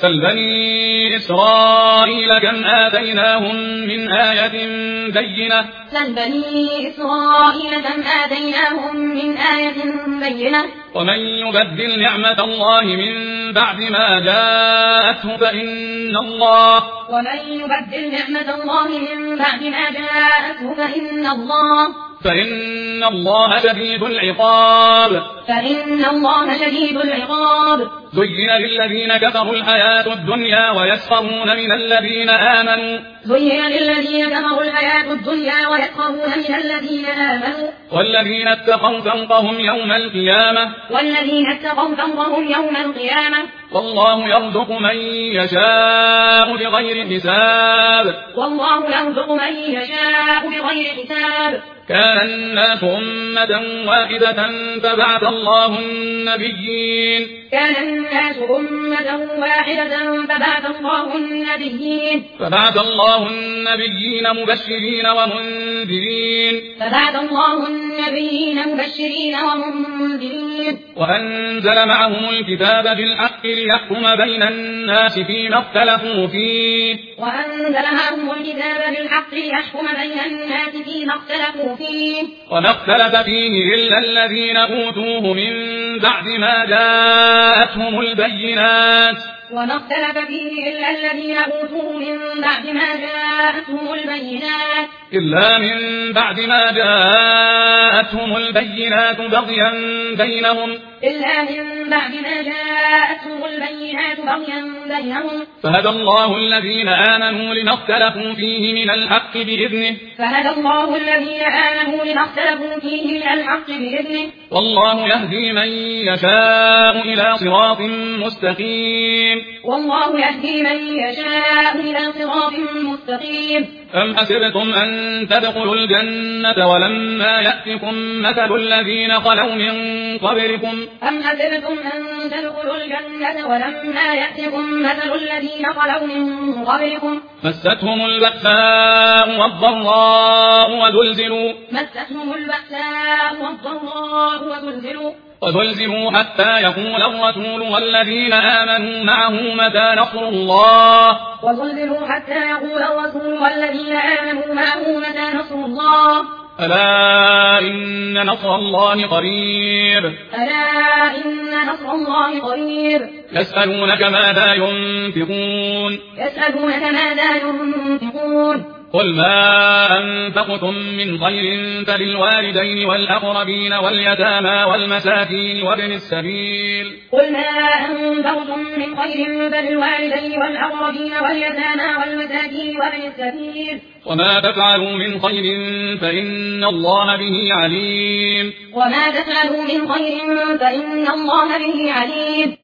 سل بني إسرائيل كم آتيناهم من آية بينة سل بني إسرائيل كم آتيناهم من آية بينة ومن يبدل نعمة الله من بعد ما جاءته فإن الله فإن الله شديد العقاب زين للذين كفروا الحياة الدنيا ويسخرون من الذين آمنوا والذين اتقوا فوقهم يوم القيامة والله يرزق من يشاء بغير حساب كان الناس أمة واحدة فبعث الله النبيين مبشرين ومنذرين وأنزل معهم الكتاب بالحق ليحكم بين الناس فيما اختلفوا فيه وما اختلف فيه إلا الذين أوتوه من بعد ما جاءتهم البينات إلا من بعد ما جاءتهم البينات بغيا بينهم فهدى الله الذين آمنوا لما اختلفوا فيه من الحق بإذنه والله يهدي من يشاء إلى صراط مستقيم أم حسبتم أن تدخلوا الجنة ولما يأتكم مثل الذين خلوا من قبلكم مستهم البأساء والضراء وزلزلوا حتى يقول الرسول والذين آمنوا معه متى نصر الله ألا إن نصر الله قريب يسألونك ماذا ينفقون قل ما أنفقتم من خير فللوالدين والأقربين واليتامى والمساكين وابن السبيل وما تفعلوا من خير فإن الله به عليم